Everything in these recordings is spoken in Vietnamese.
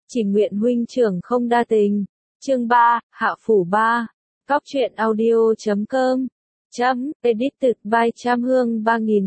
Chỉ nguyện huynh trưởng không đa tình. Chương 3, Hạ Phủ 3. Cóc truyện audio.com. Edited by Trăm Hương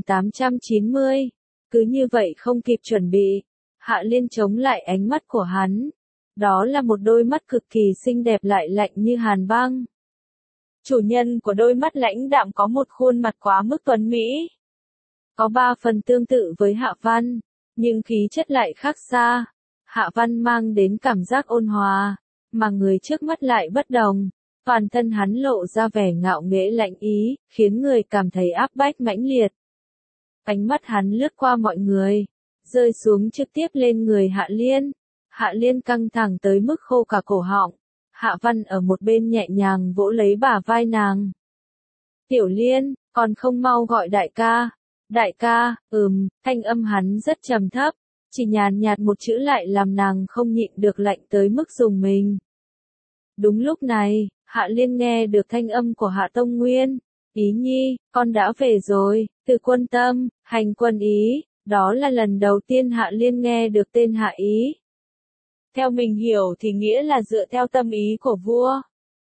3890. Cứ như vậy không kịp chuẩn bị, Hạ Liên chống lại ánh mắt của hắn. Đó là một đôi mắt cực kỳ xinh đẹp lại lạnh như hàn băng. Chủ nhân của đôi mắt lãnh đạm có một khuôn mặt quá mức tuấn mỹ. Có 3 phần tương tự với Hạ Văn, nhưng khí chất lại khác xa. Hạ Văn mang đến cảm giác ôn hòa, mà người trước mắt lại bất đồng. Toàn thân hắn lộ ra vẻ ngạo nghễ lạnh ý, khiến người cảm thấy áp bách mãnh liệt. Ánh mắt hắn lướt qua mọi người, rơi xuống trực tiếp lên người Hạ Liên. Hạ Liên căng thẳng tới mức khô cả cổ họng. Hạ Văn ở một bên nhẹ nhàng vỗ lấy bả vai nàng. Tiểu Liên, còn không mau gọi đại ca. Đại ca, thanh âm hắn rất trầm thấp, chỉ nhàn nhạt một chữ lại làm nàng không nhịn được lạnh tới mức rùng mình. Đúng lúc này, Hạ Liên nghe được thanh âm của Hạ Tông Nguyên. Ý nhi, con đã về rồi, từ Quân Tâm, hành quân ý. Đó là lần đầu tiên Hạ Liên nghe được tên Hạ Ý. Theo mình hiểu thì nghĩa là dựa theo tâm ý của vua.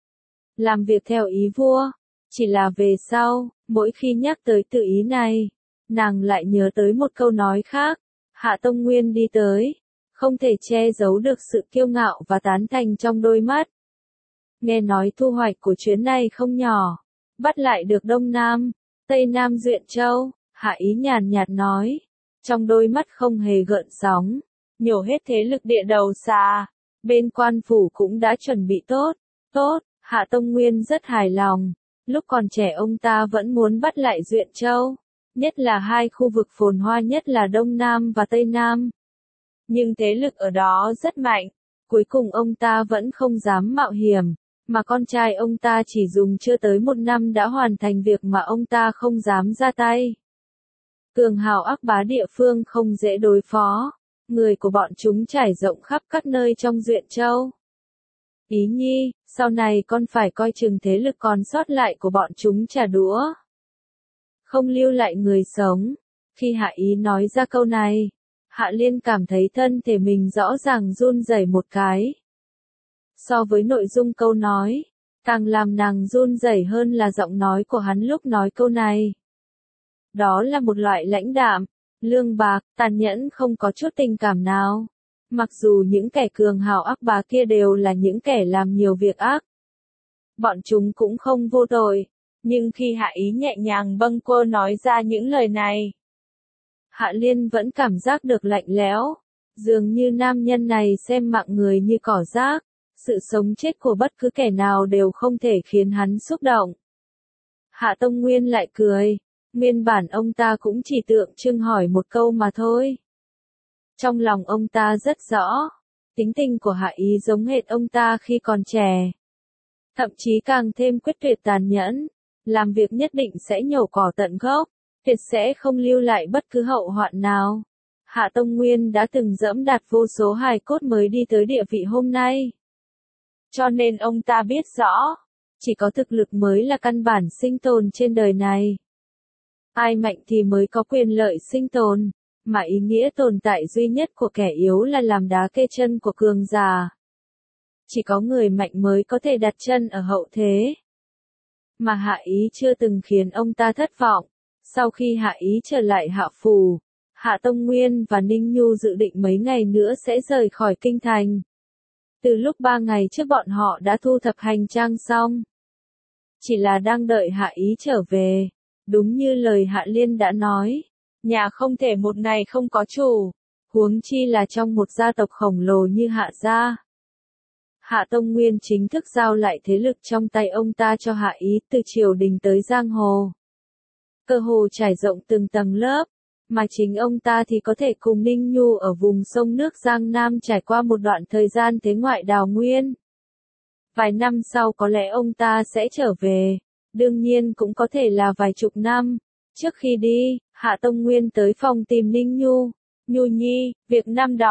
Làm việc theo ý vua. Chỉ là về sau, mỗi khi nhắc tới tự ý này, nàng lại nhớ tới một câu nói khác. Hạ Tông Nguyên đi tới, không thể che giấu được sự kiêu ngạo và tán thành trong đôi mắt. Nghe nói thu hoạch của chuyến này không nhỏ, bắt lại được Đông Nam, Tây Nam Duyện Châu. Hạ Ý nhàn nhạt nói, trong đôi mắt không hề gợn sóng, nhổ hết thế lực địa đầu xa. Bên quan phủ cũng đã chuẩn bị tốt. Hạ Tông Nguyên rất hài lòng. Lúc còn trẻ ông ta vẫn muốn bắt lại Duyện Châu, nhất là 2 khu vực phồn hoa nhất là Đông Nam và Tây Nam. Nhưng thế lực ở đó rất mạnh, cuối cùng ông ta vẫn không dám mạo hiểm, mà con trai ông ta chỉ dùng chưa tới 1 năm đã hoàn thành việc mà ông ta không dám ra tay. Cường hào ác bá địa phương không dễ đối phó, người của bọn chúng trải rộng khắp các nơi trong Duyện Châu. Ý nhi, sau này con phải coi chừng thế lực còn sót lại của bọn chúng trả đũa. Không lưu lại người sống. Khi Hạ Ý nói ra câu này, Hạ Liên cảm thấy thân thể mình rõ ràng run rẩy một cái. So với nội dung câu nói, càng làm nàng run rẩy hơn là giọng nói của hắn lúc nói câu này. Đó là một loại lãnh đạm, lương bạc, tàn nhẫn không có chút tình cảm nào. Mặc dù những kẻ cường hào ác bá kia đều là những kẻ làm nhiều việc ác. Bọn chúng cũng không vô tội. Nhưng khi Hạ Ý nhẹ nhàng bâng quơ nói ra những lời này, Hạ Liên vẫn cảm giác được lạnh lẽo. Dường như nam nhân này xem mạng người như cỏ rác. Sự sống chết của bất cứ kẻ nào đều không thể khiến hắn xúc động. Hạ Tông Nguyên lại cười. Nguyên bản ông ta cũng chỉ tượng trưng hỏi một câu mà thôi. Trong lòng ông ta rất rõ, tính tình của Hạ Ý giống hệt ông ta khi còn trẻ. Thậm chí càng thêm quyết tuyệt tàn nhẫn, làm việc nhất định sẽ nhổ cỏ tận gốc, tuyệt sẽ không lưu lại bất cứ hậu hoạn nào. Hạ Tông Nguyên đã từng dẫm đạp vô số hài cốt mới đi tới địa vị hôm nay. Cho nên ông ta biết rõ, chỉ có thực lực mới là căn bản sinh tồn trên đời này. Ai mạnh thì mới có quyền lợi sinh tồn. Mà ý nghĩa tồn tại duy nhất của kẻ yếu là làm đá kê chân của cường giả. Chỉ có người mạnh mới có thể đặt chân ở hậu thế. Mà Hạ Ý chưa từng khiến ông ta thất vọng. Sau khi Hạ Ý trở lại Hạ Phủ, Hạ Tông Nguyên và Ninh Nhu dự định mấy ngày nữa sẽ rời khỏi kinh thành. Từ lúc 3 ngày trước bọn họ đã thu thập hành trang xong. Chỉ là đang đợi Hạ Ý trở về. Đúng như lời Hạ Liên đã nói. Nhà không thể một ngày không có chủ, huống chi là trong một gia tộc khổng lồ như Hạ gia. Hạ Tông Nguyên chính thức giao lại thế lực trong tay ông ta cho Hạ Ý, từ triều đình tới giang hồ. Cơ hồ trải rộng từng tầng lớp, mà chính ông ta thì có thể cùng Ninh Nhu ở vùng sông nước Giang Nam trải qua một đoạn thời gian thế ngoại đào nguyên. Vài năm sau có lẽ ông ta sẽ trở về, đương nhiên cũng có thể là vài chục năm. Trước khi đi, Hạ Tông Nguyên tới phòng tìm Ninh Nhu. Nhu nhi, việc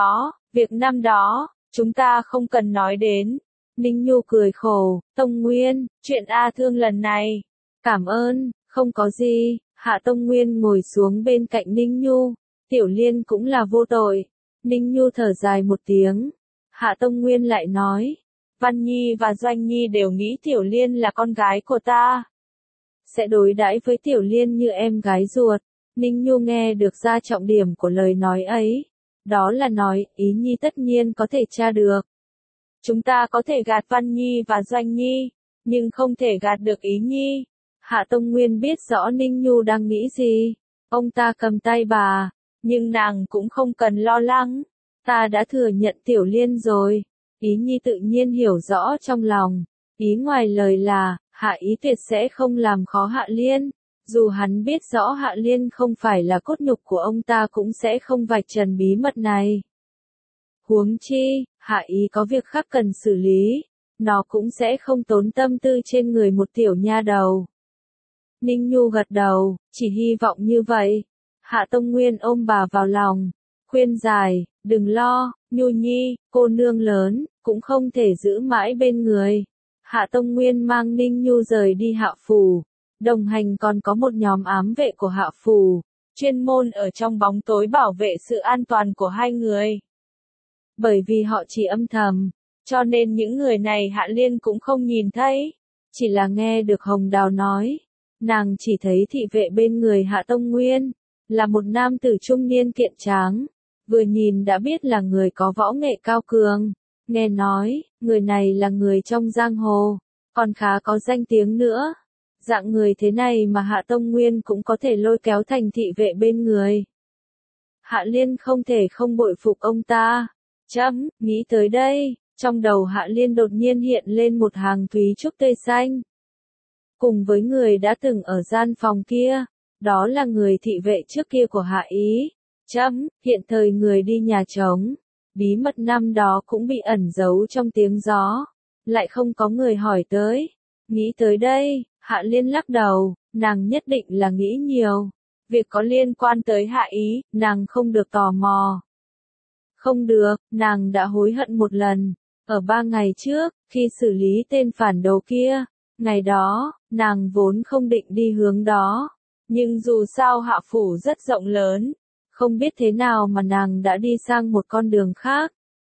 năm đó, chúng ta không cần nói đến. Ninh Nhu cười khổ, Tông Nguyên, chuyện A Thương lần này. Cảm ơn, không có gì. Hạ Tông Nguyên ngồi xuống bên cạnh Ninh Nhu. Tiểu Liên cũng là vô tội. Ninh Nhu thở dài một tiếng. Hạ Tông Nguyên lại nói, Văn Nhi và Doanh Nhi đều nghĩ Tiểu Liên là con gái của ta. Sẽ đối đãi với Tiểu Liên như em gái ruột. Ninh Nhu nghe được ra trọng điểm của lời nói ấy. Đó là nói, Ý Nhi tất nhiên có thể tra được. Chúng ta có thể gạt Văn Nhi và Doanh Nhi, nhưng không thể gạt được Ý Nhi. Hạ Tông Nguyên biết rõ Ninh Nhu đang nghĩ gì. Ông ta cầm tay bà, nhưng nàng cũng không cần lo lắng. Ta đã thừa nhận Tiểu Liên rồi. Ý Nhi tự nhiên hiểu rõ trong lòng. Ý ngoài lời là, Hạ Ý tuyệt sẽ không làm khó Hạ Liên. Dù hắn biết rõ Hạ Liên không phải là cốt nhục của ông ta cũng sẽ không vạch trần bí mật này. Huống chi, Hạ Ý có việc khác cần xử lý. Nó cũng sẽ không tốn tâm tư trên người một tiểu nha đầu. Ninh Nhu gật đầu, chỉ hy vọng như vậy. Hạ Tông Nguyên ôm bà vào lòng, khuyên giải, đừng lo, Nhu Nhi, cô nương lớn, cũng không thể giữ mãi bên người. Hạ Tông Nguyên mang Ninh Nhu rời đi Hạ Phủ, đồng hành còn có một nhóm ám vệ của Hạ Phủ, chuyên môn ở trong bóng tối bảo vệ sự an toàn của hai người. Bởi vì họ chỉ âm thầm, cho nên những người này Hạ Liên cũng không nhìn thấy, chỉ là nghe được Hồng Đào nói. Nàng chỉ thấy thị vệ bên người Hạ Tông Nguyên, là một nam tử trung niên kiện tráng, vừa nhìn đã biết là người có võ nghệ cao cường. Nghe nói, người này là người trong giang hồ, còn khá có danh tiếng nữa. Dạng người thế này mà Hạ Tông Nguyên cũng có thể lôi kéo thành thị vệ bên người. Hạ Liên không thể không bội phục ông ta. Nghĩ tới đây, trong đầu Hạ Liên đột nhiên hiện lên một hàng thúy trúc tươi xanh. Cùng với người đã từng ở gian phòng kia, đó là người thị vệ trước kia của Hạ Ý. Hiện thời người đi nhà trống, bí mật năm đó cũng bị ẩn giấu trong tiếng gió, lại không có người hỏi tới. Nghĩ tới đây, Hạ Liên lắc đầu, nàng nhất định là nghĩ nhiều. Việc có liên quan tới Hạ Ý, nàng không được tò mò. Không được, nàng đã hối hận một lần, ở 3 ngày trước, khi xử lý tên phản đồ kia. Ngày đó, nàng vốn không định đi hướng đó, nhưng dù sao Hạ Phủ rất rộng lớn, không biết thế nào mà nàng đã đi sang một con đường khác.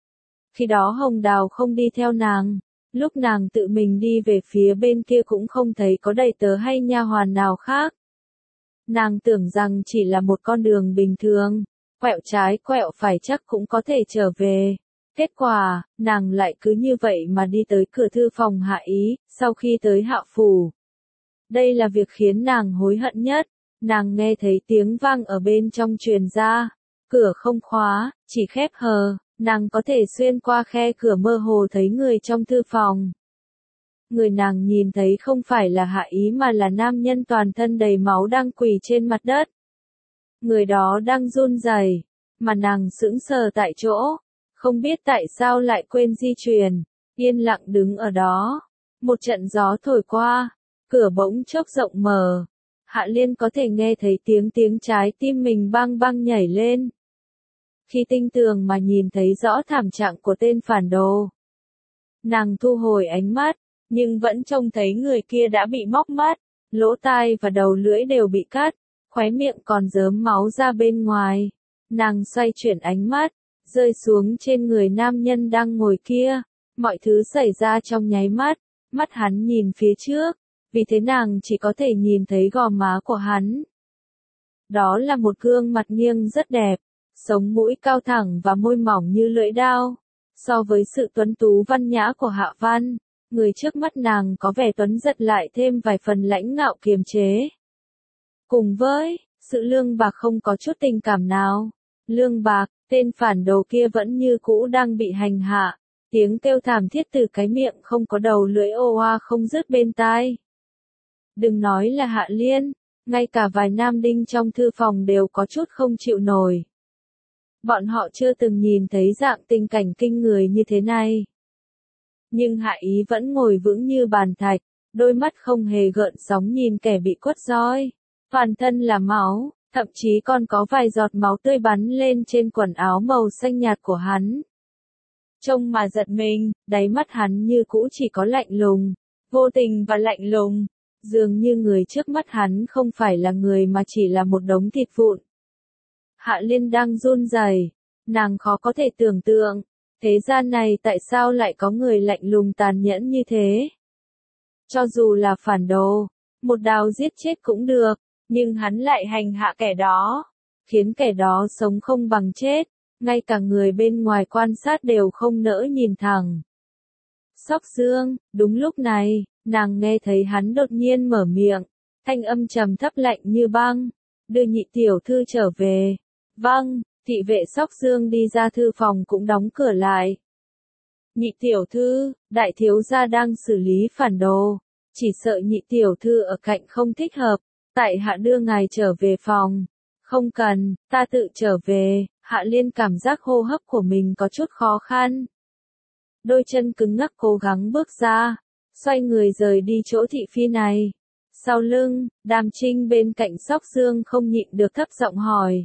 Khi đó Hồng Đào không đi theo nàng, lúc nàng tự mình đi về phía bên kia cũng không thấy có đầy tớ hay nha hoàn nào khác. Nàng tưởng rằng chỉ là một con đường bình thường, quẹo trái quẹo phải chắc cũng có thể trở về. Kết quả, nàng lại cứ như vậy mà đi tới cửa thư phòng Hạ Ý, sau khi tới Hạ Phủ. Đây là việc khiến nàng hối hận nhất. Nàng nghe thấy tiếng vang ở bên trong truyền ra. Cửa không khóa, chỉ khép hờ, nàng có thể xuyên qua khe cửa mơ hồ thấy người trong thư phòng. Người nàng nhìn thấy không phải là Hạ Ý mà là nam nhân toàn thân đầy máu đang quỳ trên mặt đất. Người đó đang run rẩy, mà nàng sững sờ tại chỗ. Không biết tại sao lại quên di chuyển, yên lặng đứng ở đó. Một trận gió thổi qua, cửa bỗng chốc rộng mở. Hạ Liên có thể nghe thấy tiếng trái tim mình bang bang nhảy lên. Khi tinh tường mà nhìn thấy rõ thảm trạng của tên phản đồ. Nàng thu hồi ánh mắt, nhưng vẫn trông thấy người kia đã bị móc mắt, lỗ tai và đầu lưỡi đều bị cắt, khóe miệng còn rớm máu ra bên ngoài. Nàng xoay chuyển ánh mắt, rơi xuống trên người nam nhân đang ngồi kia. Mọi thứ xảy ra trong nháy mắt, mắt hắn nhìn phía trước, vì thế nàng chỉ có thể nhìn thấy gò má của hắn. Đó là một gương mặt nghiêng rất đẹp, sống mũi cao thẳng và môi mỏng như lưỡi dao. So với sự tuấn tú văn nhã của Hạ Văn, người trước mắt nàng có vẻ tuấn giật lại thêm vài phần lãnh ngạo kiềm chế. Cùng với sự lương bạc không có chút tình cảm nào. Lương bạc, tên phản đồ kia vẫn như cũ đang bị hành hạ. Tiếng kêu thảm thiết từ cái miệng không có đầu lưỡi ô oa không dứt bên tai. Đừng nói là Hạ Liên, ngay cả vài nam đinh trong thư phòng đều có chút không chịu nổi. Bọn họ chưa từng nhìn thấy dạng tình cảnh kinh người như thế này. Nhưng Hạ Ý vẫn ngồi vững như bàn thạch, đôi mắt không hề gợn sóng nhìn kẻ bị quất roi. Toàn thân là máu, thậm chí còn có vài giọt máu tươi bắn lên trên quần áo màu xanh nhạt của hắn. Trông mà giật mình, đáy mắt hắn như cũ chỉ có lạnh lùng, vô tình và lạnh lùng. Dường như người trước mắt hắn không phải là người mà chỉ là một đống thịt vụn. Hạ Liên đang run rẩy, nàng khó có thể tưởng tượng, Thế gian này tại sao lại có người lạnh lùng tàn nhẫn như thế? Cho dù là phản đồ, một đao giết chết cũng được, nhưng hắn lại hành hạ kẻ đó, khiến kẻ đó sống không bằng chết, ngay cả người bên ngoài quan sát đều không nỡ nhìn thẳng. Sóc Dương, đúng lúc này, nàng nghe thấy hắn đột nhiên mở miệng, thanh âm trầm thấp lạnh như băng, đưa nhị tiểu thư trở về. Vâng, thị vệ Sóc Dương đi ra thư phòng cũng đóng cửa lại. Nhị tiểu thư, đại thiếu gia đang xử lý phản đồ, chỉ sợ nhị tiểu thư ở cạnh không thích hợp, tại hạ đưa ngài trở về phòng. Không cần, ta tự trở về. Hạ Liên cảm giác hô hấp của mình có chút khó khăn. Đôi chân cứng ngắc cố gắng bước ra, xoay người rời đi chỗ thị phi này. Sau lưng, Đàm Trinh bên cạnh Sóc Dương không nhịn được thấp giọng hỏi.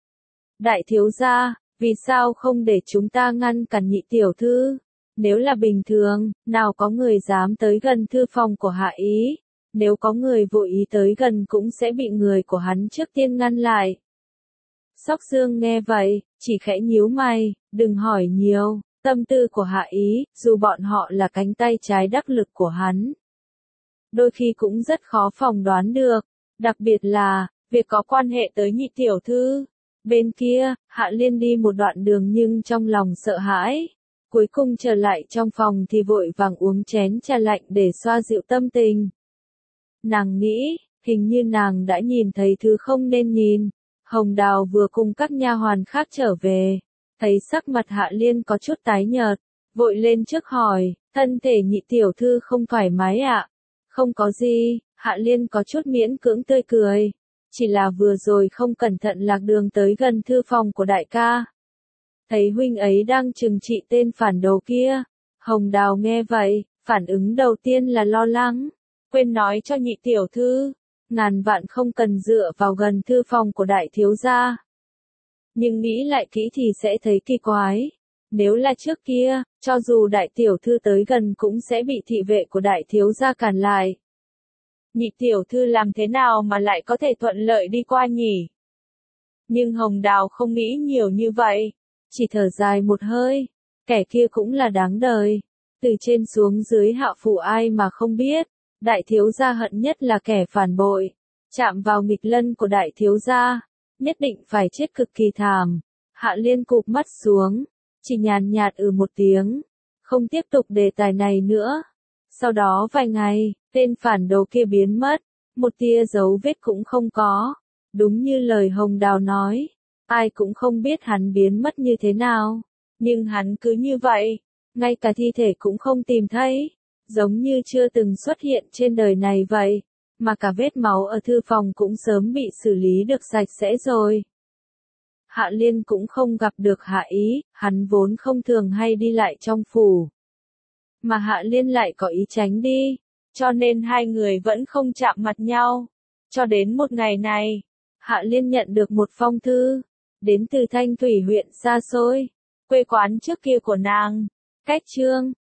Đại thiếu gia, vì sao không để chúng ta ngăn cản nhị tiểu thư? Nếu là bình thường, nào có người dám tới gần thư phòng của Hạ Ý, nếu có người vô ý tới gần cũng sẽ bị người của hắn trước tiên ngăn lại. Sóc Dương nghe vậy, chỉ khẽ nhíu mày, đừng hỏi nhiều, tâm tư của Hạ Ý, dù bọn họ là cánh tay trái đắc lực của hắn. Đôi khi cũng rất khó phỏng đoán được, đặc biệt là, việc có quan hệ tới nhị tiểu thư. Bên kia, Hạ Liên đi một đoạn đường nhưng trong lòng sợ hãi. Cuối cùng trở lại trong phòng thì vội vàng uống chén trà lạnh để xoa dịu tâm tình. Nàng nghĩ, hình như nàng đã nhìn thấy thứ không nên nhìn. Hồng Đào vừa cùng các nha hoàn khác trở về, thấy sắc mặt Hạ Liên có chút tái nhợt, vội lên trước hỏi, thân thể nhị tiểu thư không thoải mái ạ? Không có gì, Hạ Liên có chút miễn cưỡng tươi cười, chỉ là vừa rồi không cẩn thận lạc đường tới gần thư phòng của đại ca. Thấy huynh ấy đang trừng trị tên phản đồ kia, Hồng Đào nghe vậy, phản ứng đầu tiên là lo lắng, quên nói cho nhị tiểu thư. Ngàn vạn không cần dựa vào gần thư phòng của đại thiếu gia. Nhưng nghĩ lại kỹ thì sẽ thấy kỳ quái. Nếu là trước kia, cho dù đại tiểu thư tới gần cũng sẽ bị thị vệ của đại thiếu gia cản lại. Nhị tiểu thư làm thế nào mà lại có thể thuận lợi đi qua nhỉ? Nhưng Hồng Đào không nghĩ nhiều như vậy, chỉ thở dài một hơi, kẻ kia cũng là đáng đời. Từ trên xuống dưới hạ phủ ai mà không biết. Đại thiếu gia hận nhất là kẻ phản bội, chạm vào nghịch lân của đại thiếu gia, nhất định phải chết cực kỳ thảm. Hạ Liên cụp mắt xuống, chỉ nhàn nhạt một tiếng, không tiếp tục đề tài này nữa. Sau đó vài ngày, tên phản đồ kia biến mất, một tia dấu vết cũng không có. Đúng như lời Hồng Đào nói, ai cũng không biết hắn biến mất như thế nào, nhưng hắn cứ như vậy, ngay cả thi thể cũng không tìm thấy. Giống như chưa từng xuất hiện trên đời này vậy, mà cả vết máu ở thư phòng cũng sớm bị xử lý được sạch sẽ rồi. Hạ Liên cũng không gặp được Hạ Ý, hắn vốn không thường hay đi lại trong phủ. Mà Hạ Liên lại có ý tránh đi, cho nên hai người vẫn không chạm mặt nhau. Cho đến một ngày này, Hạ Liên nhận được một phong thư, đến từ Thanh Thủy huyện xa xôi, quê quán trước kia của nàng. Cách chương